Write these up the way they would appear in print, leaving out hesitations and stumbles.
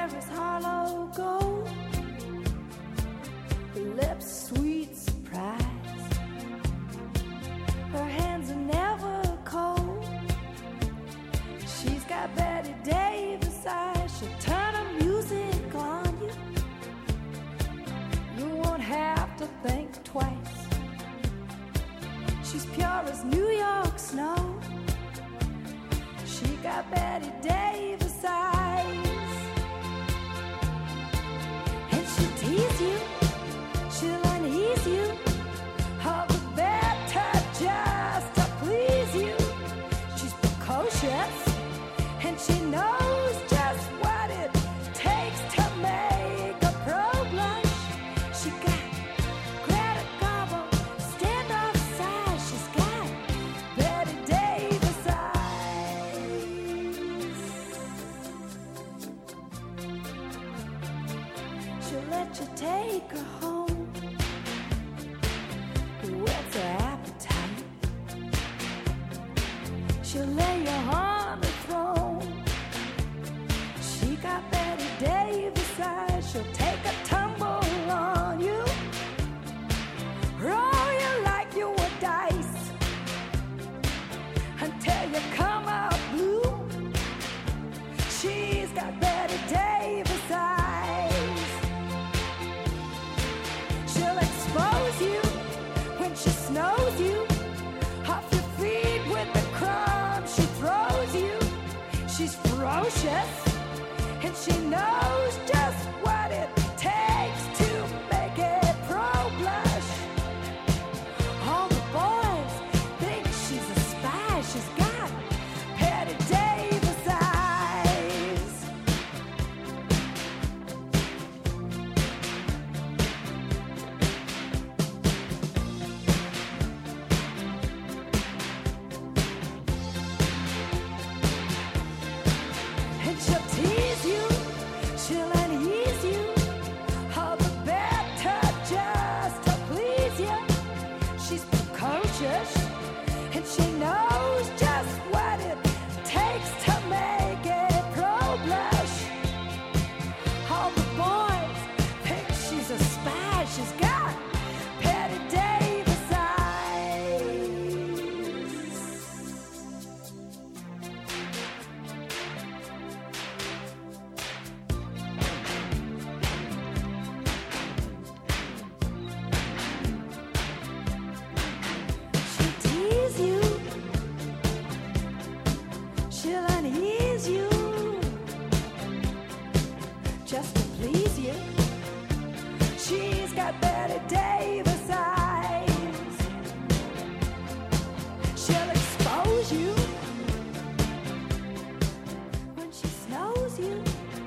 hair is hollow gold, her lips sweet surprise, her hands are never cold. She's got Betty Davis eyes, she'll turn her music on you. You won't have to think twice. She's pure as New York snow. She got Betty Davis eyes. And she'll tease you, she'll unease you, all the better just to please you. She's precocious, and she knows just what it takes to make a pro blush. She got Greta Garbo, standoff size. She's got Betty Davis eyes. She'll let you take her home, whets her appetite. She'll lay you on the throne. She got Betty Davis eyes. She'll take a tumble on you, roll you like you were dice, until you come out blue. She's got Betty Davis eyes. She'll expose you when she snows you off your feet with the crumbs she throws you. She's ferocious, and she knows just what it takes to make it pro blush. All the boys think she's a spy. She's got Betty Davis eyes. And she'll tease you, she'll unease you, all the better just to please you. She's precocious, and she knows just what it takes to make it pro blush. All the boys think she's a spy. She's got Betty Davis eyes. She'll tease you, she'll unease you, just to please you. She's got Betty Davis eyes. She'll expose you when she snows you.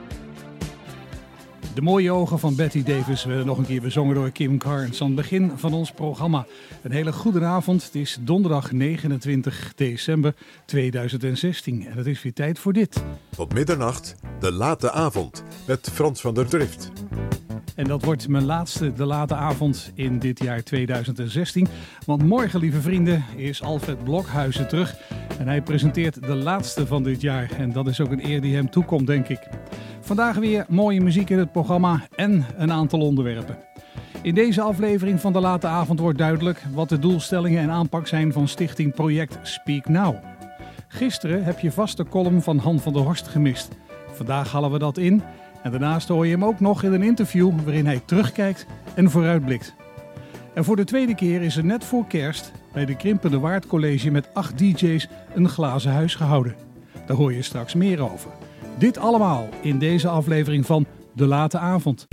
De mooie ogen van Betty Davis werden nog een keer bezongen door Kim Carnes aan het begin van ons programma. Een hele goede avond. Het is donderdag 29 december 2016 en het is weer tijd voor dit. Tot middernacht, de late avond, met Frans van der Drift. En dat wordt mijn laatste de late avond in dit jaar 2016. Want morgen, lieve vrienden, is Alfred Blokhuizen terug. En hij presenteert de laatste van dit jaar. En dat is ook een eer die hem toekomt, denk ik. Vandaag weer mooie muziek in het programma en een aantal onderwerpen. In deze aflevering van de late avond wordt duidelijk wat de doelstellingen en aanpak zijn van stichting Project Speak Now. Gisteren heb je vast de column van Han van der Horst gemist. Vandaag halen we dat in. En daarnaast hoor je hem ook nog in een interview waarin hij terugkijkt en vooruitblikt. En voor de tweede keer is er net voor kerst bij de Krimpende Waard College met 8 DJ's een glazen huis gehouden. Daar hoor je straks meer over. Dit allemaal in deze aflevering van De Late Avond.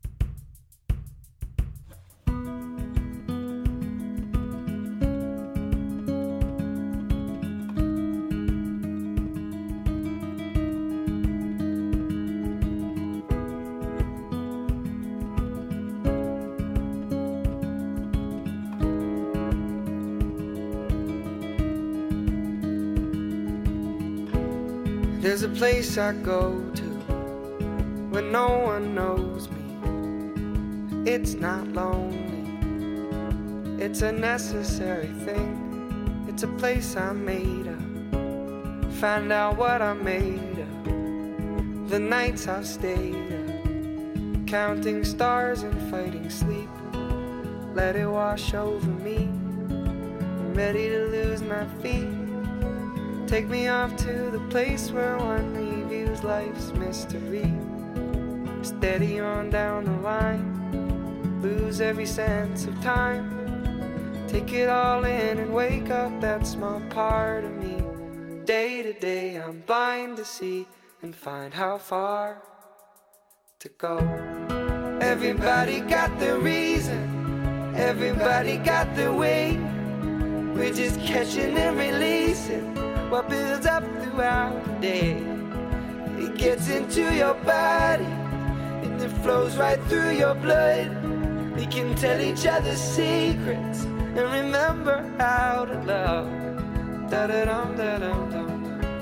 There's a place I go to when no one knows me. It's not lonely, it's a necessary thing. It's a place I made up, find out what I'm made of. the nights I've stayed up, counting stars and fighting sleep. Let it wash over me. I'm ready to lose my feet. Take me off to the place where one reviews life's mystery. Steady on down the line, lose every sense of time. Take it all in and wake up that small part of me. Day to day I'm blind to see and find how far to go. Everybody got their reason, everybody got their way. We're just catching and releasing what builds up throughout the day. It gets into your body and it flows right through your blood. We can tell each other secrets and remember how to love. Da-da-dum, da-dum, dum,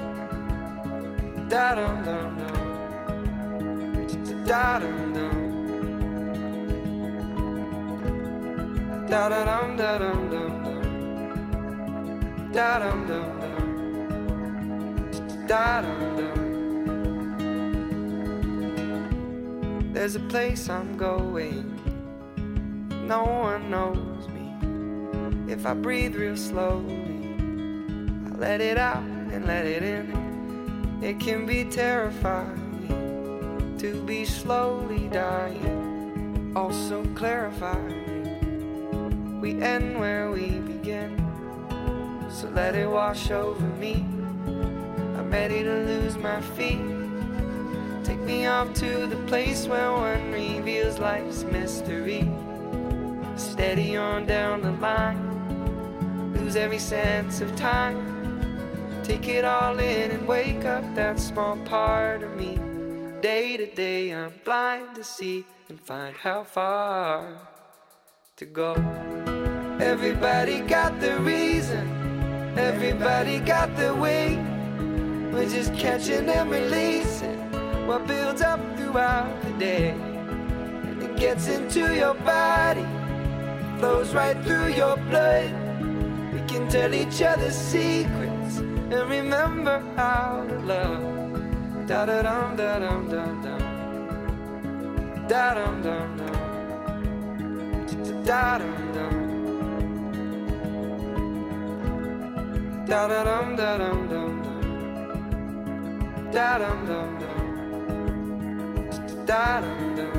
da-dum, dum, dum, da-dum, dum, da-da-dum, da-dum, dum, da-dum, dum, dum, da-dum, dum. There's a place I'm going, no one knows me. If I breathe real slowly, I let it out and let it in. It can be terrifying to be slowly dying, also clarifying. We end where we begin, so let it wash over me. I'm ready to lose my feet. Take me off to the place where one reveals life's mystery. Steady on down the line, lose every sense of time. Take it all in and wake up that small part of me. Day to day I'm blind to see and find how far to go. Everybody got their reason, everybody got their way. We're just catching and releasing what builds up throughout the day. And it gets into your body, flows right through your blood. We can tell each other secrets and remember how to love. Da-da-dum, da-dum, dum, dum, da-dum, dum, dum, da-dum, dum, da-da-dum, da-dum, dum, dum, da-dum, dum, dum, da-dum, dum.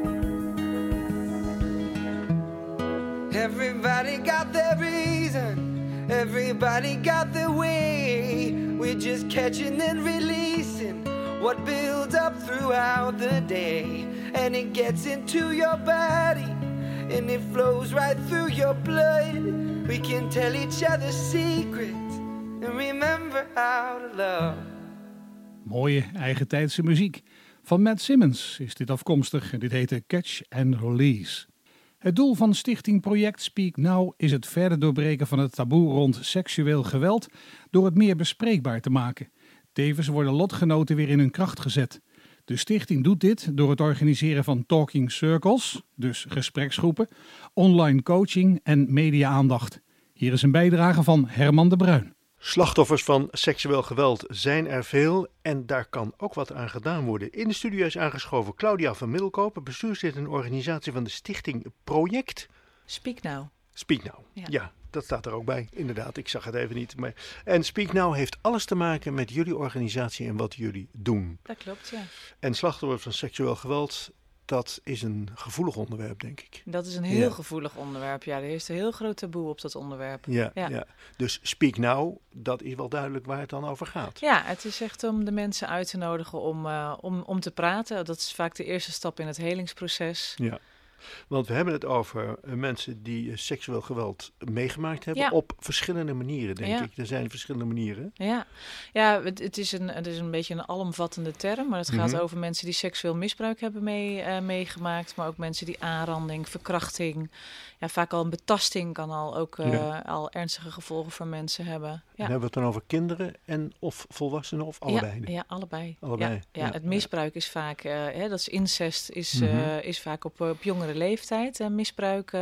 Everybody got their reason, everybody got their way. We're just catching and releasing what builds up throughout the day. And it gets into your body and it flows right through your blood. We can tell each other secrets and remember how to love. Mooie eigentijdse muziek. Van Matt Simmons is dit afkomstig en dit heette Catch and Release. Het doel van Stichting Project Speak Now is het verder doorbreken van het taboe rond seksueel geweld door het meer bespreekbaar te maken. Tevens worden lotgenoten weer in hun kracht gezet. De stichting doet dit door het organiseren van talking circles, dus gespreksgroepen, online coaching en media-aandacht. Hier is een bijdrage van Herman de Bruin. Slachtoffers van seksueel geweld zijn er veel en daar kan ook wat aan gedaan worden. In de studio is aangeschoven Claudia van Middelkoop, bestuurslid en organisatie van de Stichting Project Speak Now. Speak Now, ja, dat staat er ook bij, inderdaad. Ik zag het even niet. En Speak Now heeft alles te maken met jullie organisatie en wat jullie doen. Dat klopt, ja. En slachtoffers van seksueel geweld, dat is een gevoelig onderwerp, denk ik. Dat is een heel gevoelig onderwerp, ja. Er is een heel groot taboe op dat onderwerp. Ja. Dus Speak Now, dat is wel duidelijk waar het dan over gaat. Ja, het is echt om de mensen uit te nodigen om te praten. Dat is vaak de eerste stap in het helingsproces. Ja. Want we hebben het over mensen die seksueel geweld meegemaakt hebben op verschillende manieren, denk ik. Er zijn verschillende manieren. Ja, het is een beetje een alomvattende term, maar het gaat over mensen die seksueel misbruik hebben meegemaakt, maar ook mensen die aanranding, verkrachting, vaak al een betasting kan al ernstige gevolgen voor mensen hebben. Ja. En hebben we het dan over kinderen en of volwassenen of allebei? Ja, allebei. Ja, het misbruik is vaak, dat is incest, is vaak op jongere leeftijd. Misbruik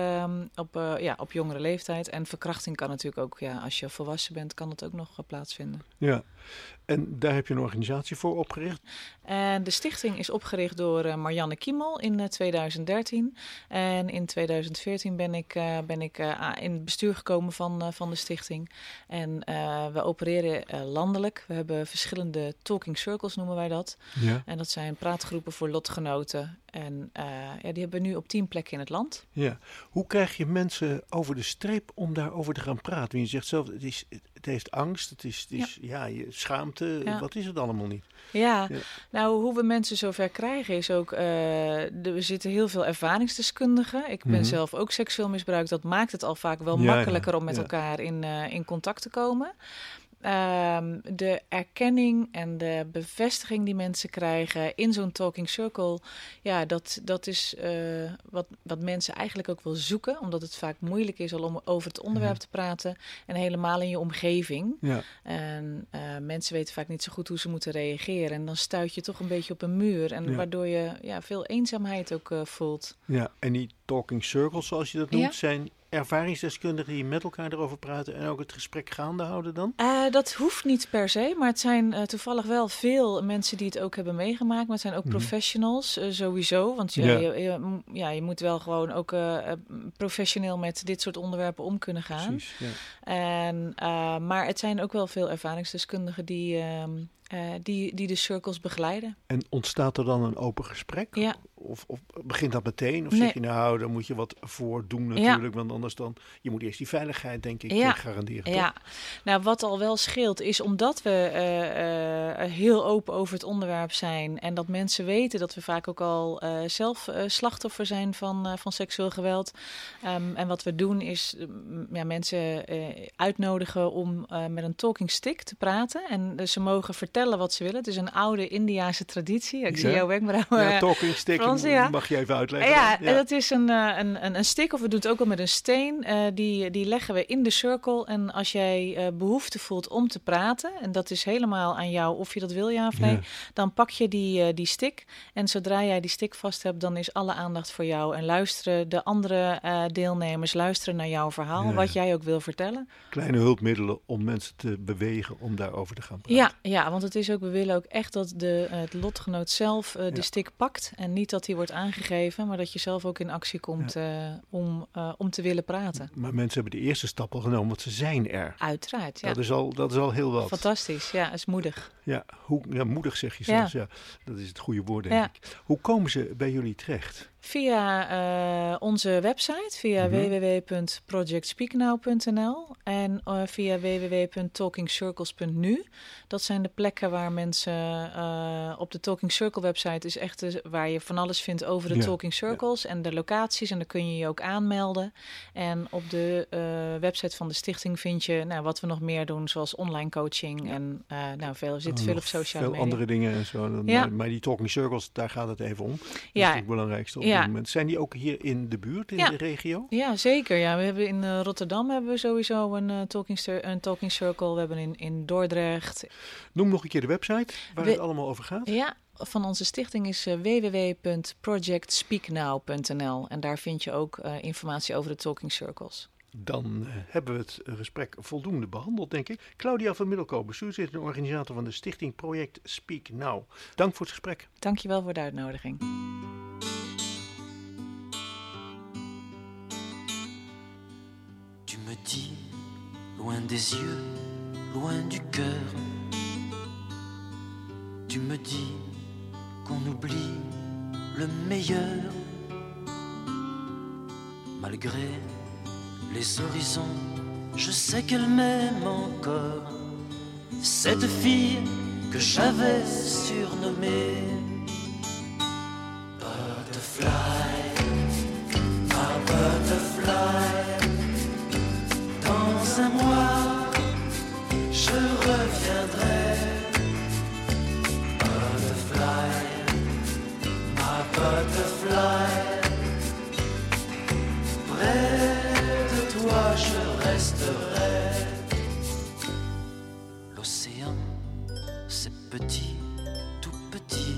op jongere leeftijd. En verkrachting kan natuurlijk ook, als je volwassen bent, kan dat ook nog plaatsvinden. Ja. En daar heb je een organisatie voor opgericht? En de stichting is opgericht door Marianne Kiemel in 2013. En in 2014 ben ik in het bestuur gekomen van de stichting. En we opereren landelijk. We hebben verschillende talking circles, noemen wij dat. Ja. En dat zijn praatgroepen voor lotgenoten. En die hebben we nu op 10 plekken in het land. Ja. Hoe krijg je mensen over de streep om daarover te gaan praten? Want je zegt zelf, het heeft angst, het is schaamte. Ja. Wat is het allemaal niet? Ja, nou hoe we mensen zover krijgen is ook... er zitten heel veel ervaringsdeskundigen. Ik ben zelf ook seksueel misbruikt. Dat maakt het al vaak wel makkelijker om met elkaar in contact te komen. De erkenning en de bevestiging die mensen krijgen in zo'n talking circle, ja, dat is wat mensen eigenlijk ook wel zoeken, omdat het vaak moeilijk is al om over het onderwerp te praten en helemaal in je omgeving. Ja. En mensen weten vaak niet zo goed hoe ze moeten reageren en dan stuit je toch een beetje op een muur en waardoor je veel eenzaamheid ook voelt. Ja, en die talking circles, zoals je dat noemt, zijn ervaringsdeskundigen die met elkaar erover praten en ook het gesprek gaande houden dan? Dat hoeft niet per se, maar het zijn toevallig wel veel mensen die het ook hebben meegemaakt. Maar het zijn ook professionals sowieso, want je moet wel gewoon ook professioneel met dit soort onderwerpen om kunnen gaan. Precies, ja. Maar het zijn ook wel veel ervaringsdeskundigen die de circles begeleiden. En ontstaat er dan een open gesprek? Ja. Of begint dat meteen? Of zeg je nou, dan moet je wat voor doen natuurlijk, want anders dan... Je moet eerst die veiligheid, denk ik, garanderen, toch? Ja, nou wat al wel scheelt is omdat we heel open over het onderwerp zijn en dat mensen weten dat we vaak ook al zelf slachtoffer zijn van seksueel geweld. En wat we doen is mensen uitnodigen om met een talking stick te praten. En ze mogen vertellen wat ze willen. Het is een oude Indiase traditie. Ik zie jouw wenkbrauwen. Ja, talking stick. Mag je even uitleggen? Ja, dat is een stick, of we doen het ook al met een steen. Die leggen we in de circle. En als jij behoefte voelt om te praten, en dat is helemaal aan jou of je dat wil, ja of nee, dan pak je die stick. En zodra jij die stick vast hebt, dan is alle aandacht voor jou. En luisteren de andere deelnemers, luisteren naar jouw verhaal, wat jij ook wil vertellen. Kleine hulpmiddelen om mensen te bewegen om daarover te gaan praten. Ja, want het is ook, we willen ook echt dat het lotgenoot zelf de stick pakt. En niet dat die wordt aangegeven, maar dat je zelf ook in actie komt om te willen praten. Maar mensen hebben de eerste stap al genomen, want ze zijn er. Uiteraard, ja. Dat is al heel wat. Fantastisch, ja, dat is moedig. Ja, moedig zeg je zelfs. Ja. Dat is het goede woord, denk ik. Hoe komen ze bij jullie terecht? Via onze website, via www.projectspeaknow.nl en via www.talkingcircles.nu. Dat zijn de plekken waar mensen op de Talking Circle website is echt waar je van alles vindt over de Talking Circles en de locaties. En dan kun je je ook aanmelden. En op de website van de stichting vind je wat we nog meer doen, zoals online coaching en veel op sociale media. Veel andere dingen en zo. Maar die Talking Circles, daar gaat het even om. Dat is het belangrijkste op dit moment. Zijn die ook hier in de buurt, in de regio? Ja, zeker. Ja. We hebben in Rotterdam hebben we sowieso een talking circle. We hebben in Dordrecht. Noem nog een keer de website waar het allemaal over gaat. Ja, van onze stichting is www.projectspeaknow.nl. En daar vind je ook informatie over de talking circles. Dan hebben we het gesprek voldoende behandeld, denk ik. Claudia van Middelkoop, bestuurslid en organisator van de stichting Project Speak Now. Dank voor het gesprek. Dank je wel voor de uitnodiging. Tu me dis, loin des yeux, loin du cœur. Tu me dis qu'on oublie le meilleur. Malgré les horizons, je sais qu'elle m'aime encore. Cette fille que j'avais surnommée Butterfly, ma butterfly. Dans un mois, je reviendrai. Butterfly, ma butterfly. Près de toi, je resterai. L'océan, c'est petit, tout petit.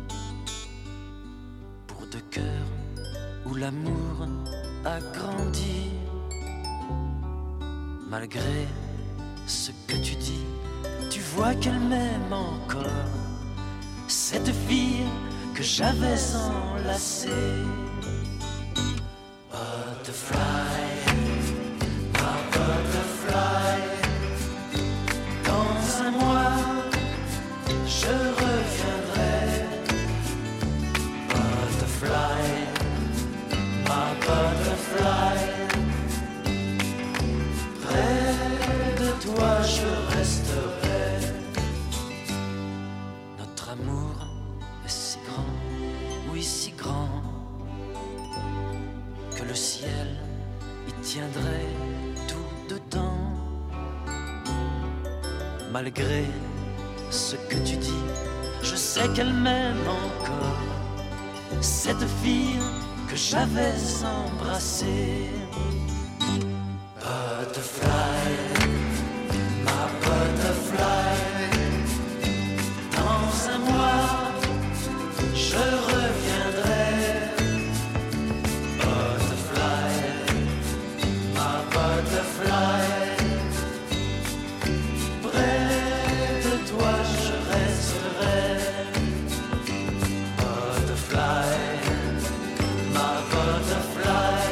Pour deux cœurs où l'amour a grandi. Malgré ce que tu dis, tu vois qu'elle m'aime encore, cette fille que j'avais enlacée. Butterfly, ma butterfly, dans un mois je reviendrai. Butterfly, ma butterfly, près de toi je resterai. Notre amour est si grand, oui si grand, que le ciel y tiendrait tout dedans. Malgré ce que tu dis, je sais qu'elle m'aime encore, cette fille que j'avais embrassée. Butterfly, ma butterfly, dans un mois je reviendrai. Butterfly, ma butterfly, près de toi je resterai. Butterfly, ma butterfly,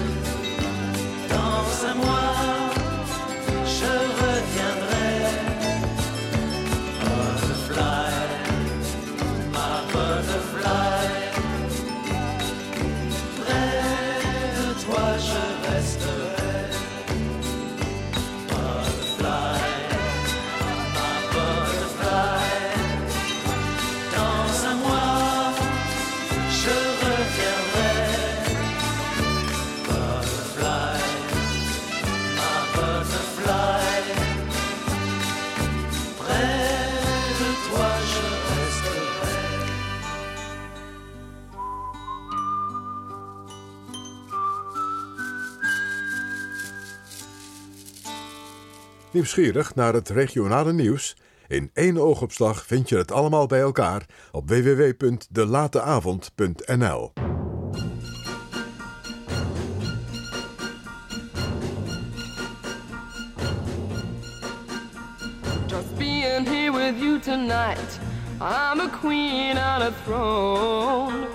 dans un mois je reviendrai. Butterfly, ma butterfly, près de toi je resterai. Butterfly, ma butterfly, dans un mois je reviendrai. Butterfly, ma butterfly, près de toi je resterai. Nieuwsgierig naar het regionale nieuws? In één oogopslag vind je het allemaal bij elkaar op www.delateavond.nl. Just being here with you tonight, I'm a queen on a throne.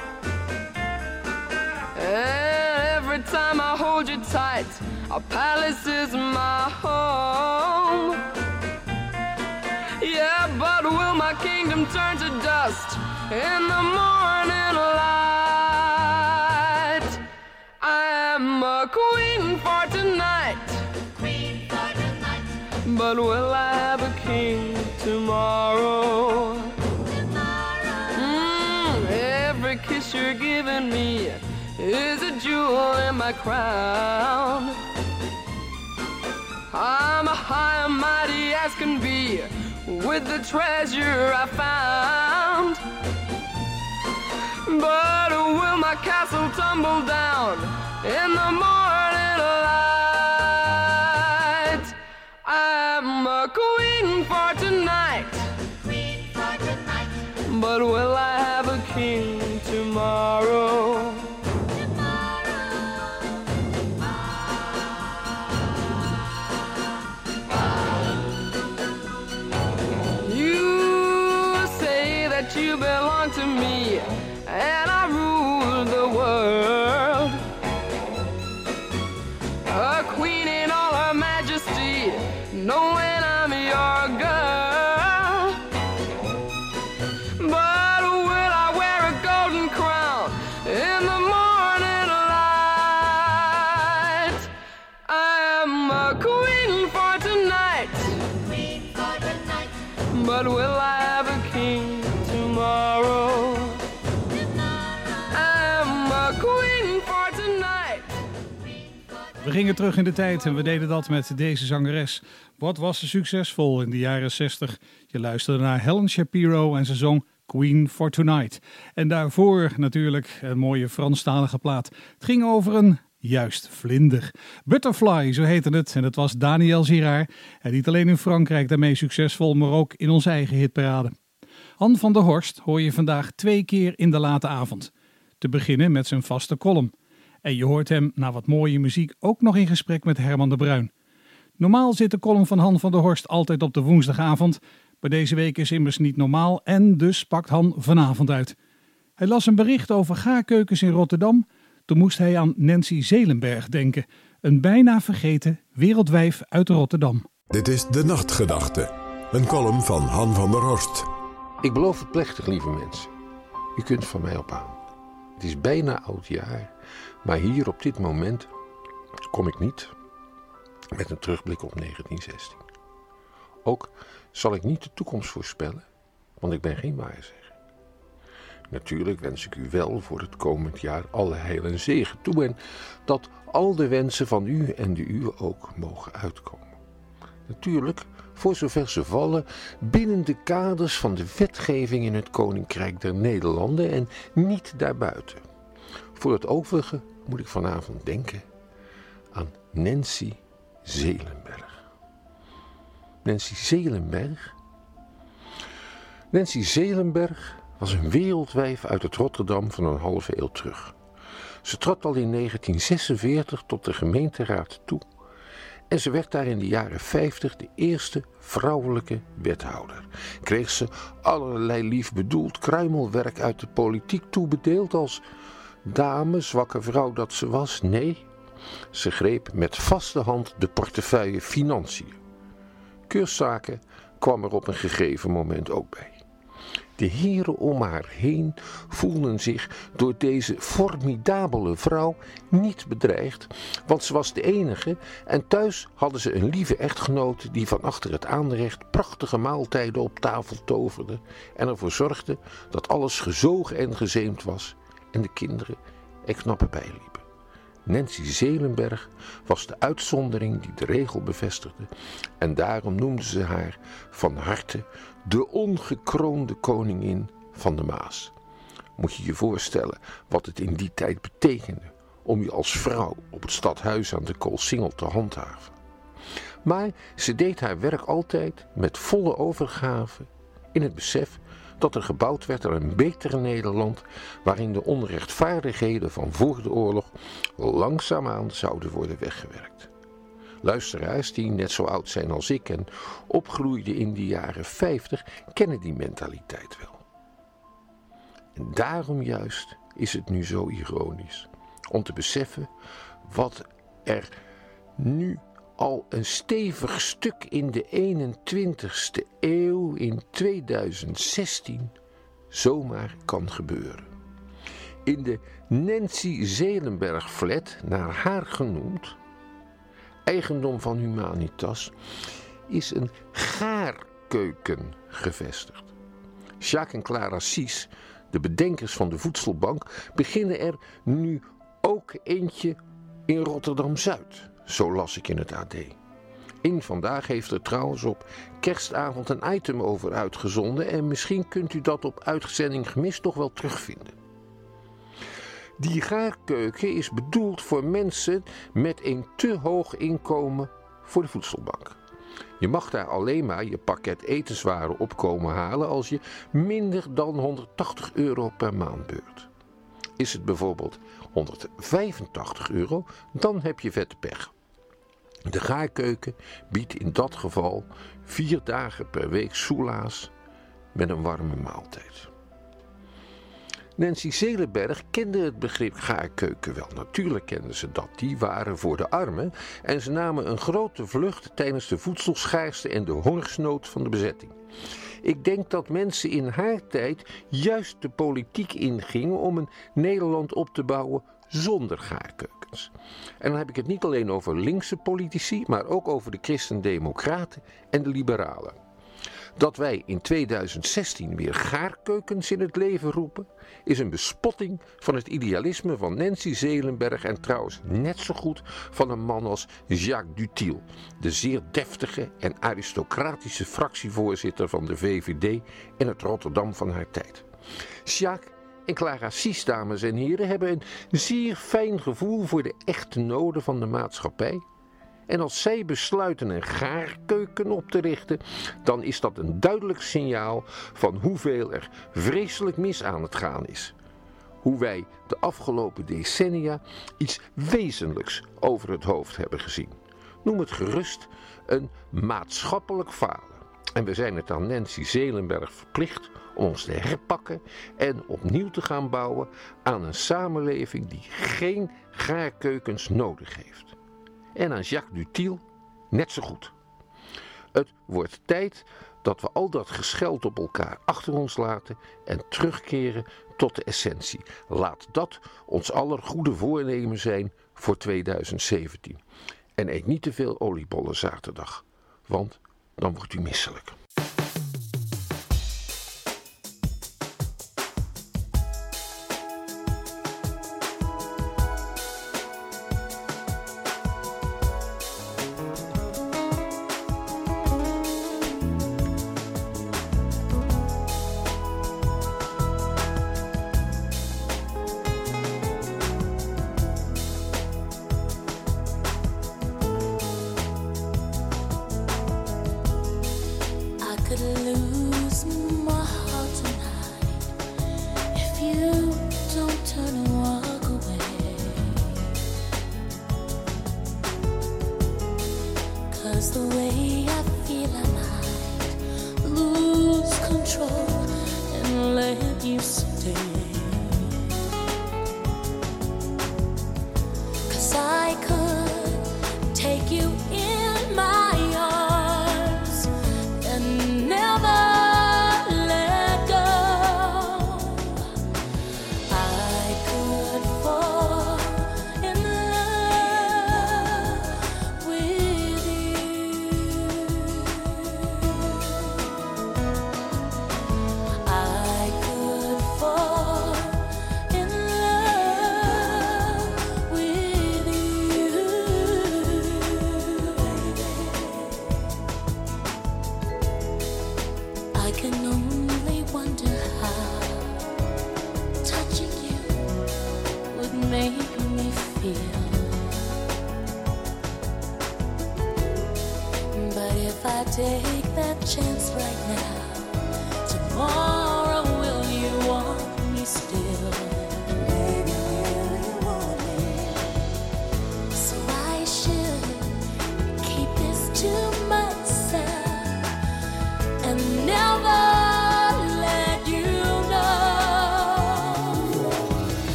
And every time I hold you tight, a palace is my home. Yeah, but will my kingdom turn to dust in the morning light? I am a queen for tonight. But will I have a king tomorrow? Every kiss you're giving me is a jewel in my crown. I'm a high and mighty as can be with the treasure I found. But will my castle tumble down in the morning light? I'm a queen for tonight. But will I have a king tomorrow? You say that you belong to me and I rule the world. A queen in all her majesty, knowing I'm your girl. But will I wear a golden crown in the morning light? I am a queen for tonight. But will I have a king tomorrow? I'm a queen for tonight. We gingen terug in de tijd en we deden dat met deze zangeres. Wat was ze succesvol in de jaren 60? Je luisterde naar Helen Shapiro en ze zong Queen for Tonight. En daarvoor natuurlijk een mooie Franstalige plaat. Het ging over een juist vlinder. Butterfly, zo heette het. En het was Daniel Girard. En niet alleen in Frankrijk daarmee succesvol, maar ook in onze eigen hitparade. Han van der Horst hoor je vandaag 2 keer in de late avond. Te beginnen met zijn vaste column. En je hoort hem na wat mooie muziek ook nog in gesprek met Herman de Bruin. Normaal zit de column van Han van der Horst altijd op de woensdagavond. Maar deze week is immers niet normaal en dus pakt Han vanavond uit. Hij las een bericht over gaarkeukens in Rotterdam. Toen moest hij aan Nancy Zeelenberg denken. Een bijna vergeten wereldwijf uit Rotterdam. Dit is De Nachtgedachte, een column van Han van der Horst. Ik beloof het plechtig, lieve mensen. U kunt van mij op aan. Het is bijna oudjaar, maar hier op dit moment kom ik niet met een terugblik op 1916. Ook zal ik niet de toekomst voorspellen, want ik ben geen waarzegger. Natuurlijk wens ik u wel voor het komend jaar alle heil en zegen toe en dat al de wensen van u en de uwe ook mogen uitkomen. Natuurlijk, voor zover ze vallen, binnen de kaders van de wetgeving in het Koninkrijk der Nederlanden en niet daarbuiten. Voor het overige moet ik vanavond denken aan Nancy Zeelenberg. Nancy Zeelenberg? Nancy Zeelenberg was een wereldwijf uit het Rotterdam van een halve eeuw terug. Ze trad al in 1946 tot de gemeenteraad toe en ze werd daar in de jaren 50 de eerste vrouwelijke wethouder. Kreeg ze allerlei lief bedoeld kruimelwerk uit de politiek toebedeeld als dame, zwakke vrouw dat ze was? Nee, ze greep met vaste hand de portefeuille financiën. Keurszaken kwam er op een gegeven moment ook bij. De heren om haar heen voelden zich door deze formidabele vrouw niet bedreigd, want ze was de enige en thuis hadden ze een lieve echtgenote die van achter het aanrecht prachtige maaltijden op tafel toverde en ervoor zorgde dat alles gezogen en gezeemd was en de kinderen er knappen bij liepen. Nancy Zeelenberg was de uitzondering die de regel bevestigde en daarom noemden ze haar van harte de ongekroonde koningin van de Maas. Moet je je voorstellen wat het in die tijd betekende om je als vrouw op het stadhuis aan de Koolsingel te handhaven. Maar ze deed haar werk altijd met volle overgave in het besef dat er gebouwd werd aan een beter Nederland waarin de onrechtvaardigheden van voor de oorlog langzaamaan zouden worden weggewerkt. Luisteraars die net zo oud zijn als ik en opgroeiden in de jaren 50 kennen die mentaliteit wel. En daarom juist is het nu zo ironisch om te beseffen wat er nu al een stevig stuk in de 21ste eeuw in 2016 zomaar kan gebeuren. In de Nancy Zeelenberg flat, naar haar genoemd, eigendom van Humanitas, is een gaarkeuken gevestigd. Jacques en Clara Sies, de bedenkers van de Voedselbank, beginnen er nu ook eentje in Rotterdam-Zuid. Zo las ik in het AD. In Vandaag heeft er trouwens op kerstavond een item over uitgezonden en misschien kunt u dat op uitzending gemist toch wel terugvinden. Die gaarkeuken is bedoeld voor mensen met een te hoog inkomen voor de voedselbank. Je mag daar alleen maar je pakket etenswaren op komen halen als je minder dan €180 per maand beurt. Is het bijvoorbeeld €185, dan heb je vette pech. De gaarkeuken biedt in dat geval 4 dagen per week soelaas met een warme maaltijd. Nancy Zeelenberg kende het begrip gaarkeuken wel. Natuurlijk kenden ze dat. Die waren voor de armen en ze namen een grote vlucht tijdens de voedselschaarste en de hongersnood van de bezetting. Ik denk dat mensen in haar tijd juist de politiek ingingen om een Nederland op te bouwen zonder gaarkeukens. En dan heb ik het niet alleen over linkse politici, maar ook over de christendemocraten en de liberalen. Dat wij in 2016 weer gaarkeukens in het leven roepen, is een bespotting van het idealisme van Nancy Zeelenberg en trouwens net zo goed van een man als Jacques Duthiel, de zeer deftige en aristocratische fractievoorzitter van de VVD in het Rotterdam van haar tijd. Jacques en Clara Sies, dames en heren, hebben een zeer fijn gevoel voor de echte noden van de maatschappij. En als zij besluiten een gaarkeuken op te richten, dan is dat een duidelijk signaal van hoeveel er vreselijk mis aan het gaan is. Hoe wij de afgelopen decennia iets wezenlijks over het hoofd hebben gezien. Noem het gerust een maatschappelijk falen. En we zijn het aan Nancy Zelenberg verplicht om ons te herpakken en opnieuw te gaan bouwen aan een samenleving die geen gaarkeukens nodig heeft. En aan Jacques Dutilleux net zo goed. Het wordt tijd dat we al dat gescheld op elkaar achter ons laten en terugkeren tot de essentie. Laat dat ons aller goede voornemen zijn voor 2017. En eet niet te veel oliebollen zaterdag, want dan wordt u misselijk.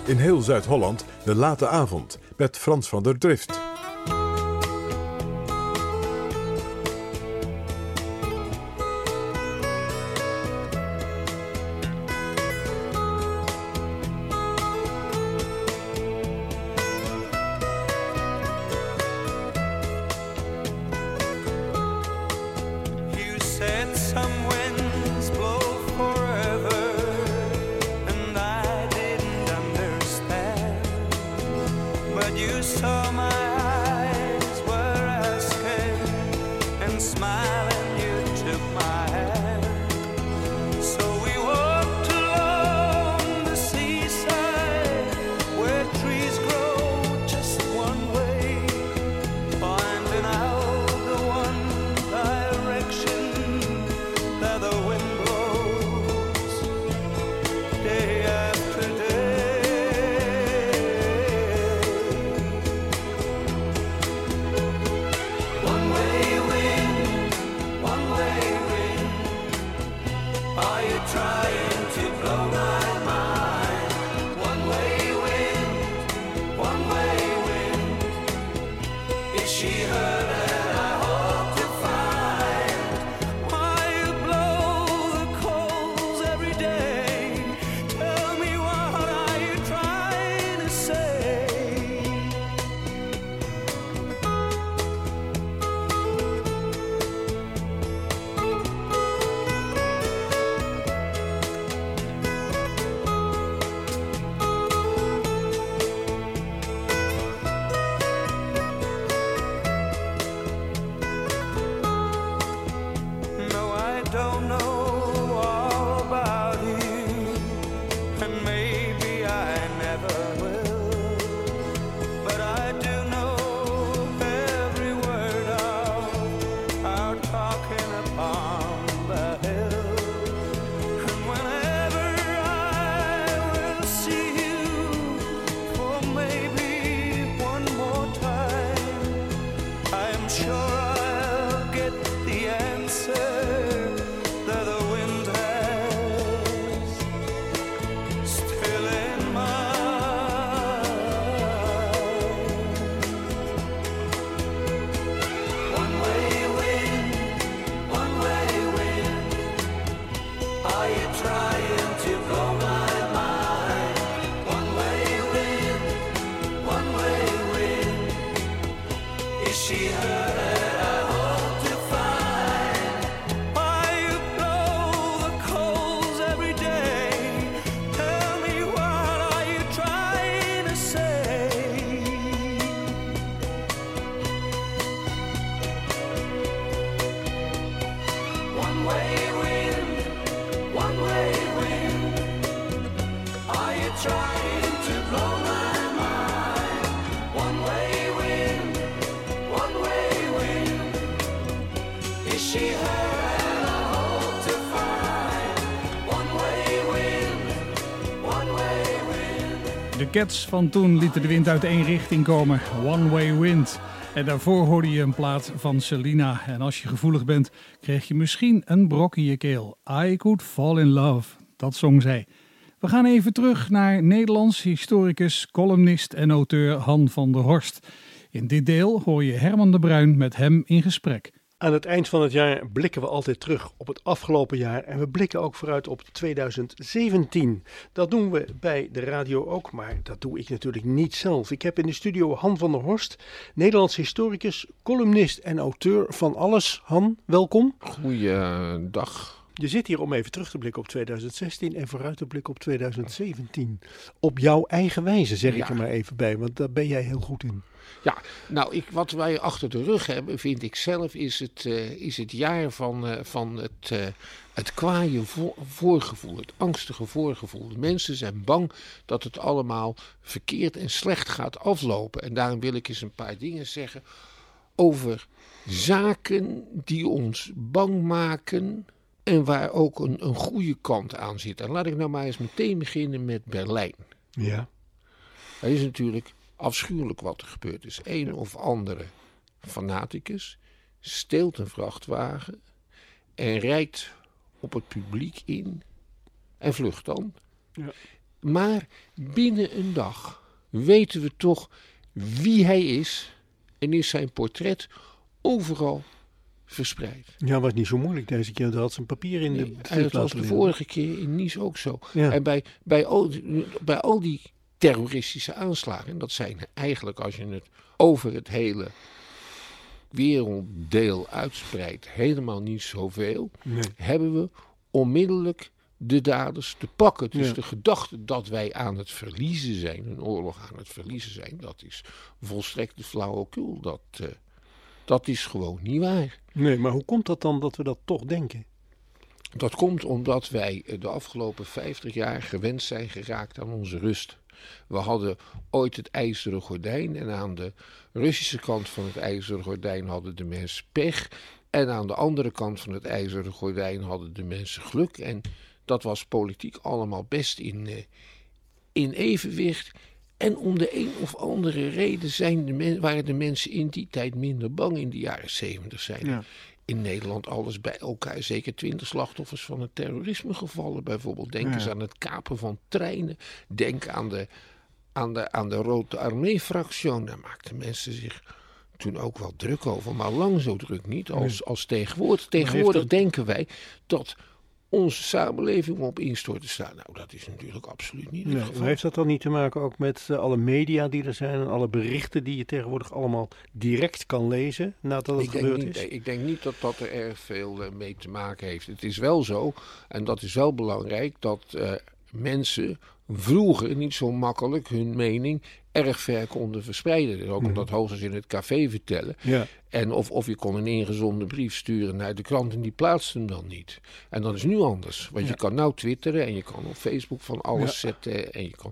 In heel Zuid-Holland de late avond met Frans van der Drift. De Cats van toen lieten de wind uit één richting komen. One Way Wind. En daarvoor hoorde je een plaat van Selena. En als je gevoelig bent, kreeg je misschien een brok in je keel. I Could Fall in Love. Dat zong zij. We gaan even terug naar Nederlands historicus, columnist en auteur Han van der Horst. In dit deel hoor je Herman de Bruin met hem in gesprek. Aan het eind van het jaar blikken we altijd terug op het afgelopen jaar en we blikken ook vooruit op 2017. Dat doen we bij de radio ook, maar dat doe ik natuurlijk niet zelf. Ik heb in de studio Han van der Horst, Nederlands historicus, columnist en auteur van alles. Han, welkom. Goeiedag. Je zit hier om even terug te blikken op 2016 en vooruit te blikken op 2017. Op jouw eigen wijze, zeg ik er maar even bij, want daar ben jij heel goed in. Ja, nou, wat wij achter de rug hebben, vind ik zelf, is het jaar van het kwaaie voorgevoel, het angstige voorgevoel. De mensen zijn bang dat het allemaal verkeerd en slecht gaat aflopen. En daarom wil ik eens een paar dingen zeggen over zaken die ons bang maken en waar ook een goede kant aan zit. En laat ik nou maar eens meteen beginnen met Berlijn. Ja. Dat is natuurlijk afschuwelijk wat er gebeurd is. Een of andere fanaticus steelt een vrachtwagen en rijdt op het publiek in en vlucht dan. Ja. Maar binnen een dag weten we toch wie hij is en is zijn portret overal verspreid. Ja, was niet zo moeilijk deze keer. Dat had zijn papier in de dat was de vorige keer in Nice ook zo. Ja. En bij al die terroristische aanslagen, en dat zijn eigenlijk, als je het over het hele werelddeel uitspreidt, helemaal niet zoveel, hebben we onmiddellijk de daders te pakken. Dus de gedachte dat wij aan het verliezen zijn, een oorlog aan het verliezen zijn, dat is volstrekt de flauwekul. Dat is gewoon niet waar. Nee, maar hoe komt dat dan dat we dat toch denken? Dat komt omdat wij de afgelopen 50 jaar gewend zijn geraakt aan onze rust. We hadden ooit het ijzeren gordijn en aan de Russische kant van het ijzeren gordijn hadden de mensen pech. En aan de andere kant van het ijzeren gordijn hadden de mensen geluk. En dat was politiek allemaal best in evenwicht. En om de een of andere reden waren de mensen in die tijd minder bang. In de jaren 70 zijn in Nederland alles bij elkaar. Zeker 20 slachtoffers van het terrorisme gevallen bijvoorbeeld. Denk eens aan het kapen van treinen. Denk aan de Rode Armee-fractie. Daar maakten mensen zich toen ook wel druk over. Maar lang zo druk niet als tegenwoordig. Tegenwoordig denken wij dat onze samenleving op instorten staat. Nou, dat is natuurlijk absoluut niet het geval. Maar heeft dat dan niet te maken ook met alle media die er zijn en alle berichten die je tegenwoordig allemaal direct kan lezen nadat het gebeurd is? Ik denk niet dat dat er erg veel mee te maken heeft. Het is wel zo, en dat is wel belangrijk, dat mensen vroeger niet zo makkelijk hun mening erg ver konden verspreiden. Dus ook omdat hoogstens in het café vertellen. Ja. En of je kon een ingezonden brief sturen naar de krant en die plaatst hem dan niet. En dat is nu anders. Want je kan nou twitteren en je kan op Facebook van alles zetten. En je kan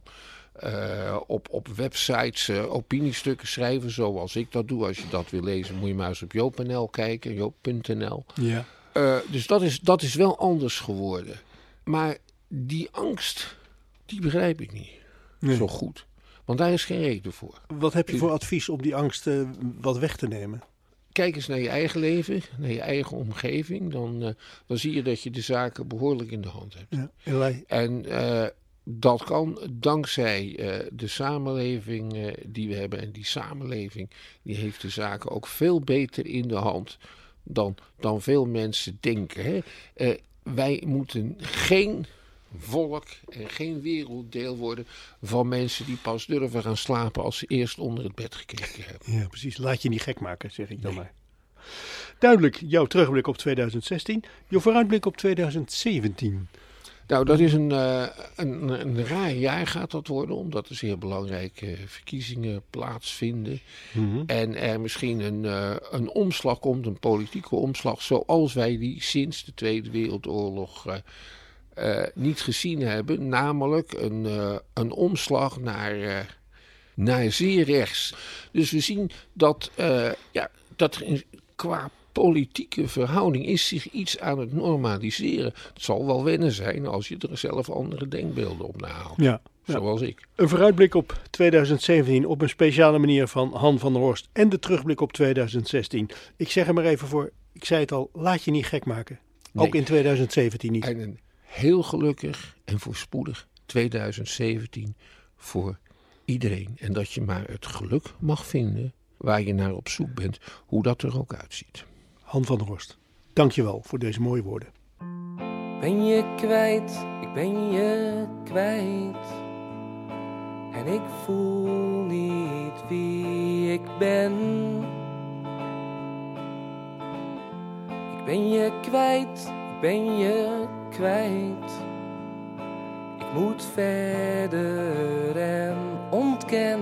op websites opiniestukken schrijven zoals ik dat doe. Als je dat wil lezen moet je maar eens op joop.nl kijken. Joop.nl. Ja. Dus dat is wel anders geworden. Maar die angst, die begrijp ik niet zo goed. Want daar is geen reden voor. Wat heb je voor advies om die angst wat weg te nemen? Kijk eens naar je eigen leven, naar je eigen omgeving. Dan zie je dat je de zaken behoorlijk in de hand hebt. Ja, en dat kan dankzij de samenleving die we hebben. En die samenleving die heeft de zaken ook veel beter in de hand dan veel mensen denken. Hè? Wij moeten geen volk en geen werelddeel worden van mensen die pas durven gaan slapen als ze eerst onder het bed gekeken hebben. Ja, precies. Laat je niet gek maken, zeg ik dan maar. Duidelijk, jouw terugblik op 2016, jouw vooruitblik op 2017. Nou, dat is een raar jaar gaat dat worden, omdat er zeer belangrijke verkiezingen plaatsvinden. Mm-hmm. En er misschien een omslag komt, een politieke omslag, zoals wij die sinds de Tweede Wereldoorlog niet gezien hebben. Namelijk een omslag naar zeer rechts. Dus we zien dat qua politieke verhouding is zich iets aan het normaliseren. Het zal wel wennen zijn als je er zelf andere denkbeelden op nahaalt. Ja. Zoals ik. Een vooruitblik op 2017 op een speciale manier van Han van der Horst. En de terugblik op 2016. Ik zeg er maar even voor, ik zei het al, laat je niet gek maken. Nee. Ook in 2017 niet. En een heel gelukkig en voorspoedig 2017 voor iedereen. En dat je maar het geluk mag vinden waar je naar op zoek bent, hoe dat er ook uitziet. Han van der Horst, dank je wel voor deze mooie woorden. Ben je kwijt, ik ben je kwijt. En ik voel niet wie ik ben. Ik ben je kwijt, ik ben je kwijt. Ik moet verder en ontken.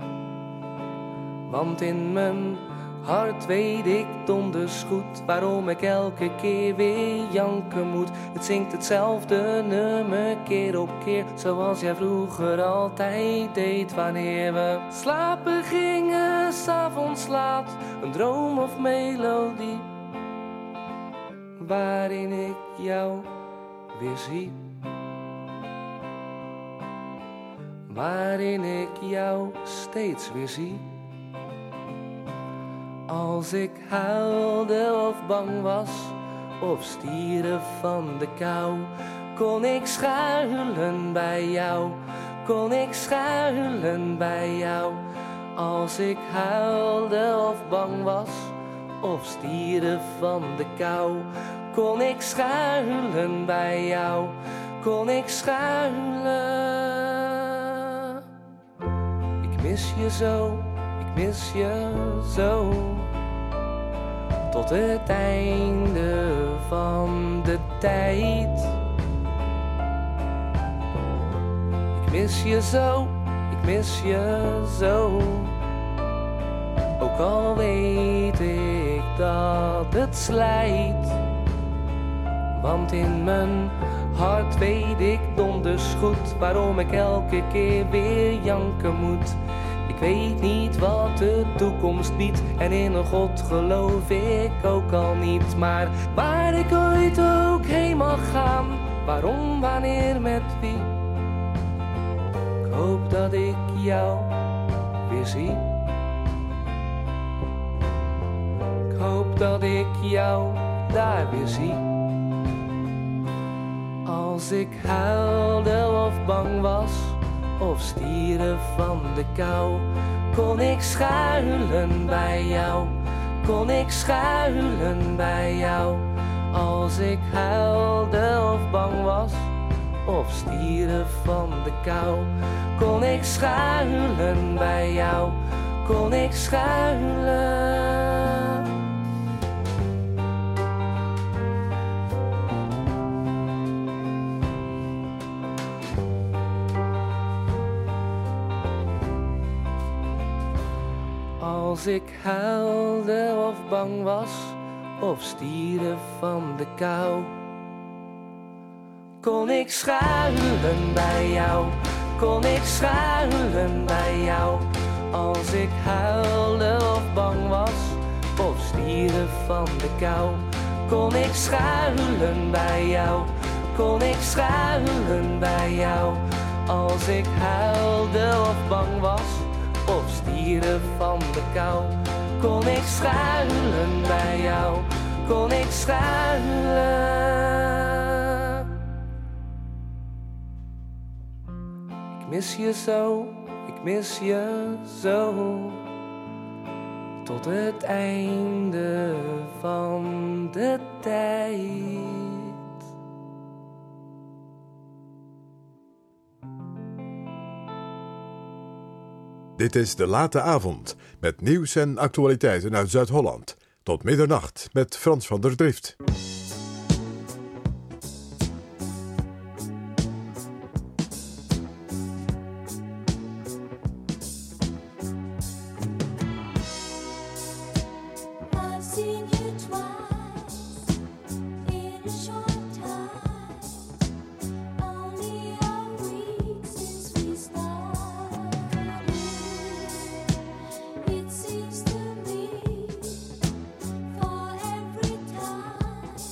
Want in mijn hart weet ik donders goed waarom ik elke keer weer janken moet. Het zingt hetzelfde nummer keer op keer, zoals jij vroeger altijd deed wanneer we slapen gingen, 's avonds laat. Een droom of melodie, waarin ik jou weer zie. Waarin ik jou steeds weer zie. Als ik huilde of bang was, of stierf van de kou, kon ik schuilen bij jou, kon ik schuilen bij jou. Als ik huilde of bang was, of stierde van de kou, kon ik schuilen bij jou, kon ik schuilen. Ik mis je zo, ik mis je zo, tot het einde van de tijd. Ik mis je zo, ik mis je zo, ook al weet ik dat het slijt. Want in mijn hart weet ik donders goed waarom ik elke keer weer janken moet. Ik weet niet wat de toekomst biedt en in een God geloof ik ook al niet. Maar waar ik ooit ook heen mag gaan, waarom, wanneer, met wie? Ik hoop dat ik jou weer zie. Ik hoop dat ik jou daar weer zie. Als ik huilde of bang was, of stierde van de kou, kon ik schuilen bij jou, kon ik schuilen bij jou. Als ik huilde of bang was, of stierde van de kou, kon ik schuilen bij jou, kon ik schuilen. Als ik huilde of bang was, of stierde van de kou, kon ik schuilen bij jou, kon ik schuilen bij jou. Als ik huilde of bang was, of stierde van de kou, kon ik schuilen bij jou, kon ik schuilen bij jou. Als ik huilde of bang was, of stierde van de kou, kon ik schuilen bij jou, kon ik schuilen. Ik mis je zo, ik mis je zo, tot het einde van de tijd. Dit is De Late Avond met nieuws en actualiteiten uit Zuid-Holland. Tot middernacht met Frans van der Drift. It seems to me for every time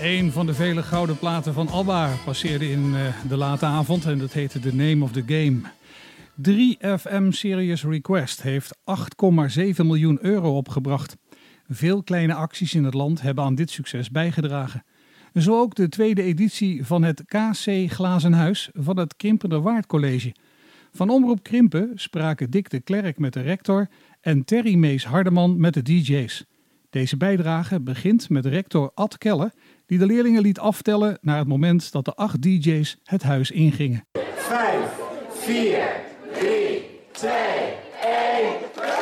Een van de vele gouden platen van ABBA passeerde in de late avond en dat heette The Name of the Game. 3FM Serious Request heeft 8,7 miljoen euro opgebracht. Veel kleine acties in het land hebben aan dit succes bijgedragen. Zo ook de tweede editie van het KC Glazen Huis van het Krimpenerwaard College. Van Omroep Krimpen spraken Dick de Klerk met de rector en Terry Mees Hardeman met de DJ's. Deze bijdrage begint met rector Ad Keller, die de leerlingen liet aftellen naar het moment dat de 8 DJ's het huis ingingen. 5, 4, 3, 2, 1...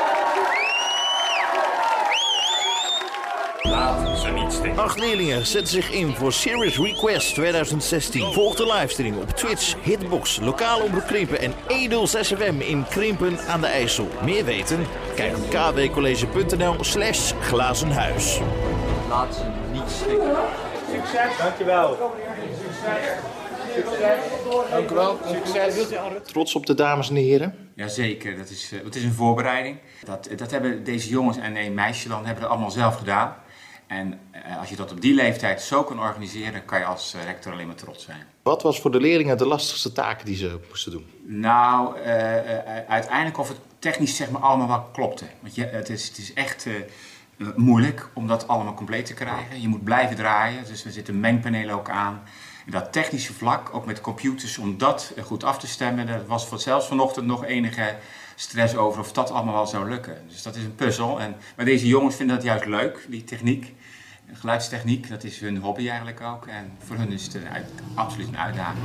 Laat ze niet stinken. 8 leerlingen zetten zich in voor Serious Request 2016. Volg de livestream op Twitch, Hitbox, Lokale Omroep Krimpen en E06FM in Krimpen aan de IJssel. Meer weten? Kijk op kwkcollege.nl/glazenhuis. Laat ze niet stinken. Succes! Dankjewel. Succes! Dank u wel. Succes! Trots op de dames en de heren? Jazeker, het is een voorbereiding. Dat hebben deze jongens en een meisje dan hebben dat allemaal zelf gedaan. En als je dat op die leeftijd zo kan organiseren, kan je als rector alleen maar trots zijn. Wat was voor de leerlingen de lastigste taken die ze moesten doen? Nou, uiteindelijk of het technisch zeg maar allemaal wel klopte. Want het is echt moeilijk om dat allemaal compleet te krijgen. Je moet blijven draaien, dus er zitten mengpanelen ook aan. En dat technische vlak, ook met computers, om dat goed af te stemmen, dat was zelfs vanochtend nog enige stress over of dat allemaal wel zou lukken. Dus dat is een puzzel. Maar deze jongens vinden dat juist leuk, die techniek. Geluidstechniek, dat is hun hobby eigenlijk ook. En voor hun is het absoluut een uitdaging.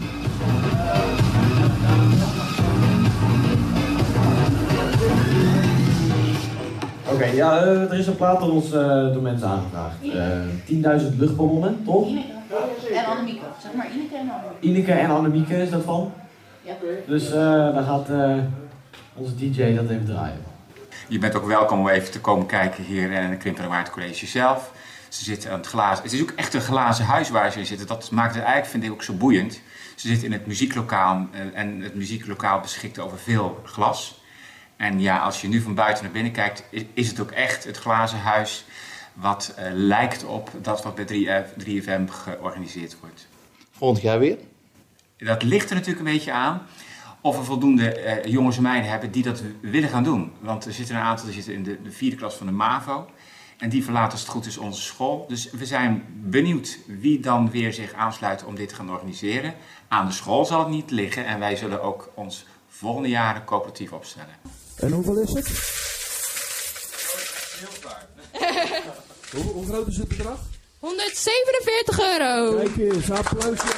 Oké, er is een plaat door ons door mensen aangevraagd. 10.000 luchtballonnen, toch? En Annemieke, zeg maar Ineke en Annemieke. Ineke en Annemieke is dat van? Ja. Dus dan gaat onze DJ dat even draaien. Je bent ook welkom om even te komen kijken hier in het Krimpenerwaard College zelf. Ze zitten aan het glazen. Het is ook echt een glazen huis waar ze in zitten. Dat maakt het eigenlijk, vind ik, ook zo boeiend. Ze zitten in het muzieklokaal en het muzieklokaal beschikt over veel glas. En ja, als je nu van buiten naar binnen kijkt, is het ook echt het glazen huis wat lijkt op dat wat bij 3FM georganiseerd wordt. Volgend jaar weer? Dat ligt er natuurlijk een beetje aan of we voldoende jongens en meiden hebben die dat willen gaan doen. Want er zitten een aantal die zitten in de 4e klas van de MAVO. En die verlaten als het goed is onze school. Dus we zijn benieuwd wie dan weer zich aansluit om dit te gaan organiseren. Aan de school zal het niet liggen en wij zullen ook ons volgende jaren coöperatief opstellen. En hoeveel is het? Heel zwaar. Hoe groot is het bedrag? €147. Kijk eens, applausje.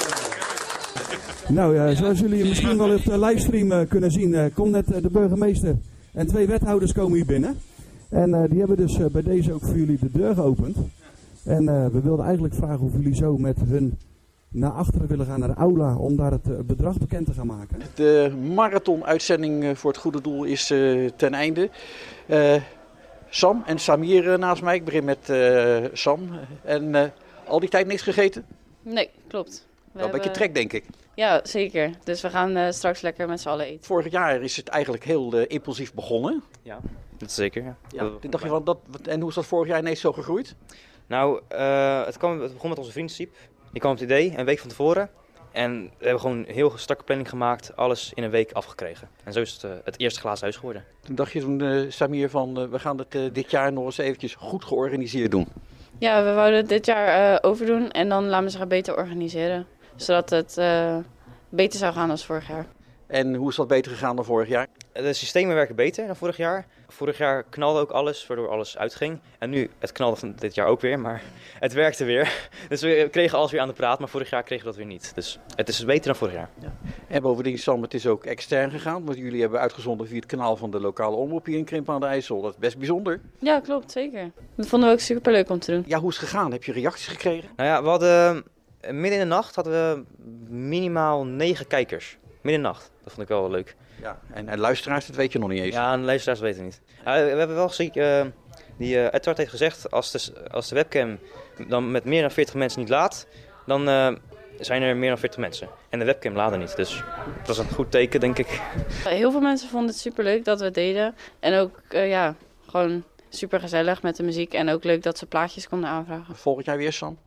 Nou ja, zoals jullie misschien wel op de livestream kunnen zien, komt net de burgemeester en 2 wethouders komen hier binnen. En die hebben dus bij deze ook voor jullie de deur geopend. En we wilden eigenlijk vragen of jullie zo met hun naar achteren willen gaan naar de aula om daar het bedrag bekend te gaan maken. De marathon-uitzending voor het goede doel is ten einde. Sam en Samir naast mij. Ik begin met Sam. En al die tijd niks gegeten? Nee, klopt. Wel een beetje trek, denk ik. Ja, zeker. Dus we gaan straks lekker met z'n allen eten. Vorig jaar is het eigenlijk heel impulsief begonnen. Ja, dat is zeker. Ja. Dacht je van en hoe is dat vorig jaar ineens zo gegroeid? Nou, het begon met onze vriendschap. Ik kwam op het idee, een week van tevoren. En we hebben gewoon een heel strakke planning gemaakt, alles in een week afgekregen. En zo is het eerste glazen huis geworden. Toen dacht je toen, Samir, van we gaan het dit jaar nog eens eventjes goed georganiseerd doen. Ja, we wouden het dit jaar overdoen en dan laten we zich beter organiseren. Zodat het beter zou gaan dan vorig jaar. En hoe is dat beter gegaan dan vorig jaar? De systemen werken beter dan vorig jaar. Vorig jaar knalde ook alles, waardoor alles uitging. En nu, het knalde van dit jaar ook weer, maar het werkte weer. Dus we kregen alles weer aan de praat, maar vorig jaar kregen we dat weer niet. Dus het is beter dan vorig jaar. Ja. En bovendien, Sam, het is ook extern gegaan. Want jullie hebben uitgezonden via het kanaal van de lokale omroep hier in Krimpen aan de IJssel. Dat is best bijzonder. Ja, klopt, zeker. Dat vonden we ook superleuk om te doen. Ja, hoe is het gegaan? Heb je reacties gekregen? Nou ja, we hadden midden in de nacht hadden we minimaal 9 kijkers. Midden in de nacht. Dat vond ik wel leuk. Ja, en luisteraars, dat weet je nog niet eens. Ja, en luisteraars weten niet. We hebben wel gezien, Edward heeft gezegd, als de webcam dan met meer dan 40 mensen niet laat, dan zijn er meer dan 40 mensen. En de webcam laadde niet, dus dat is een goed teken, denk ik. Heel veel mensen vonden het superleuk dat we het deden. En ook, gewoon super gezellig met de muziek. En ook leuk dat ze plaatjes konden aanvragen. Volgend jaar weer, Sam?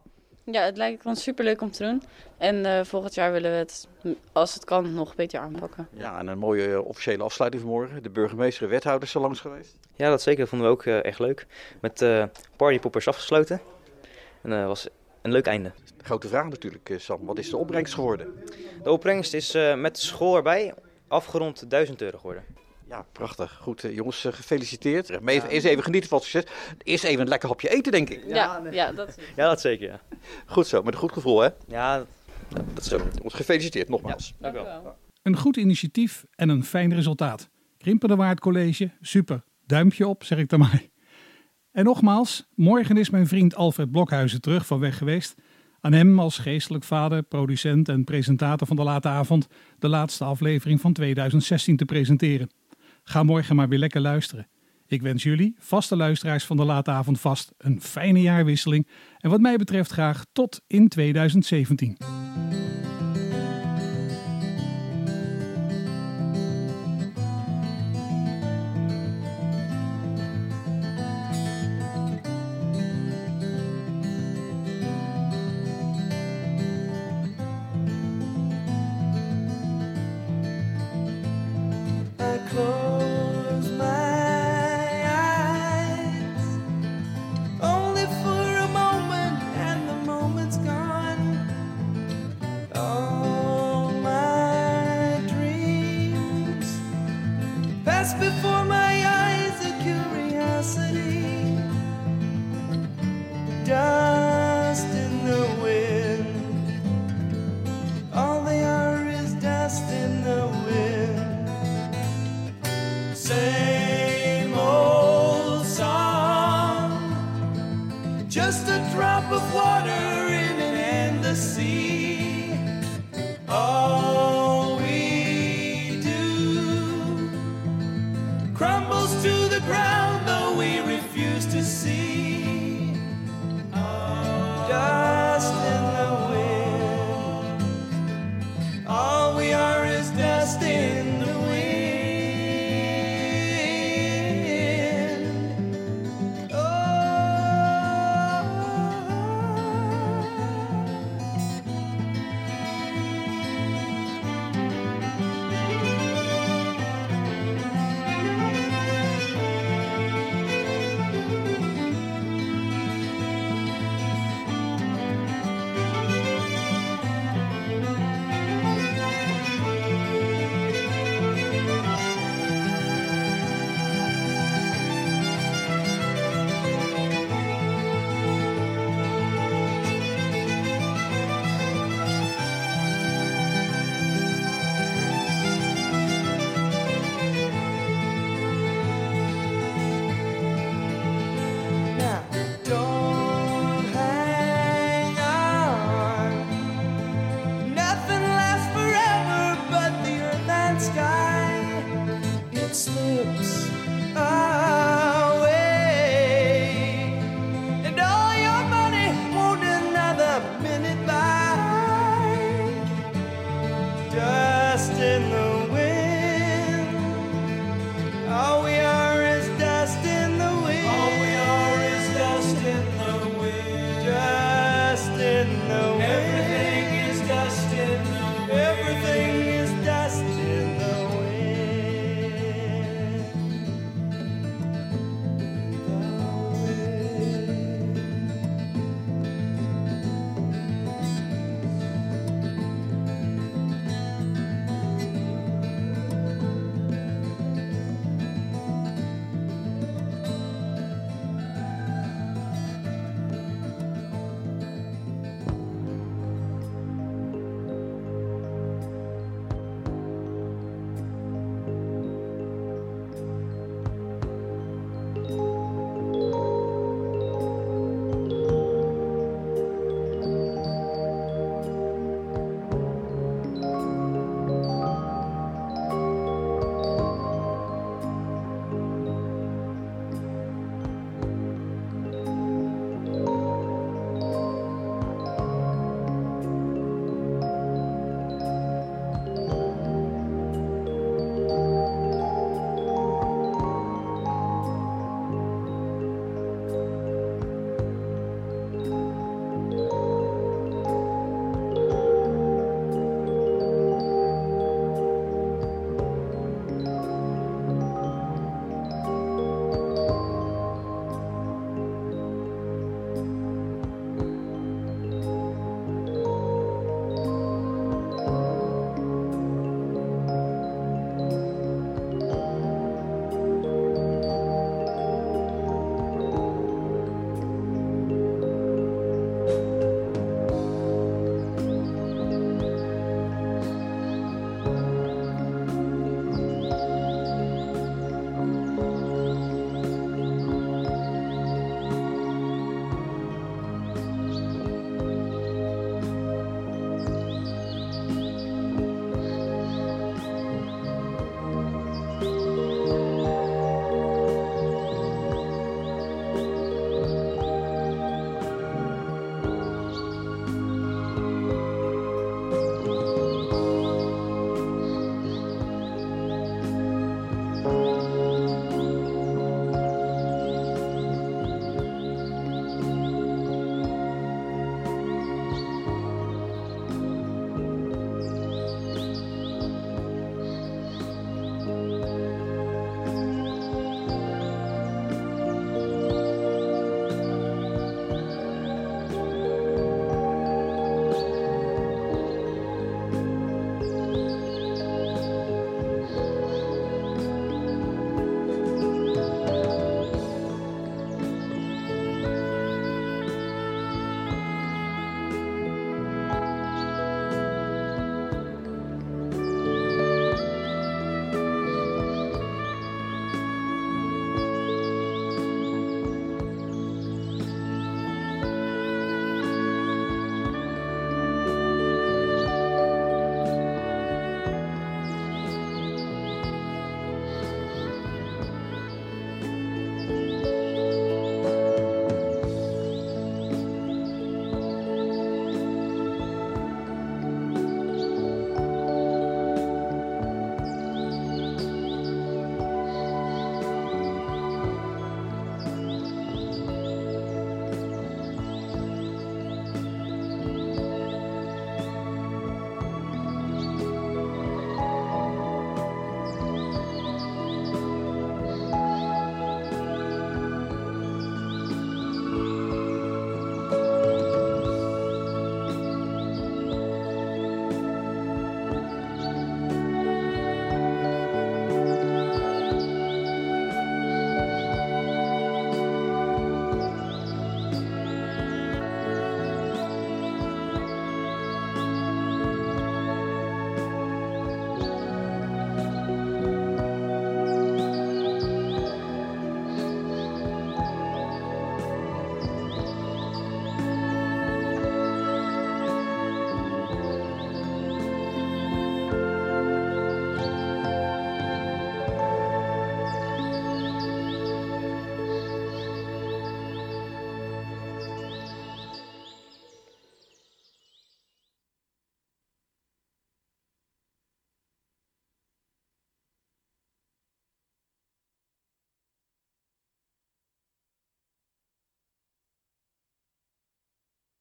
Ja, het lijkt ons superleuk om te doen. En volgend jaar willen we het, als het kan, nog beter aanpakken. Ja, en een mooie officiële afsluiting vanmorgen. De burgemeester en wethouders zijn langs geweest. Ja, dat zeker. Dat vonden we ook echt leuk. Met partypoppers afgesloten. En dat was een leuk einde. De grote vraag natuurlijk, Sam. Wat is de opbrengst geworden? De opbrengst is met school erbij afgerond €1000 geworden. Ja, prachtig. Goed, jongens, gefeliciteerd. Eerst even genieten van het succes. Eerst even een lekker hapje eten, denk ik. Ja, dat zeker, ja. Goed zo, met een goed gevoel, hè? Ja, dat is zo. Jongens, gefeliciteerd nogmaals. Ja, dank u wel. Een goed initiatief en een fijn resultaat. Krimpenderwaard College, super. Duimpje op, zeg ik dan maar. En nogmaals, morgen is mijn vriend Alfred Blokhuizen terug van weg geweest. Aan hem als geestelijk vader, producent en presentator van de late avond de laatste aflevering van 2016 te presenteren. Ga morgen maar weer lekker luisteren. Ik wens jullie, vaste luisteraars van de late avond vast, een fijne jaarwisseling. En wat mij betreft graag tot in 2017.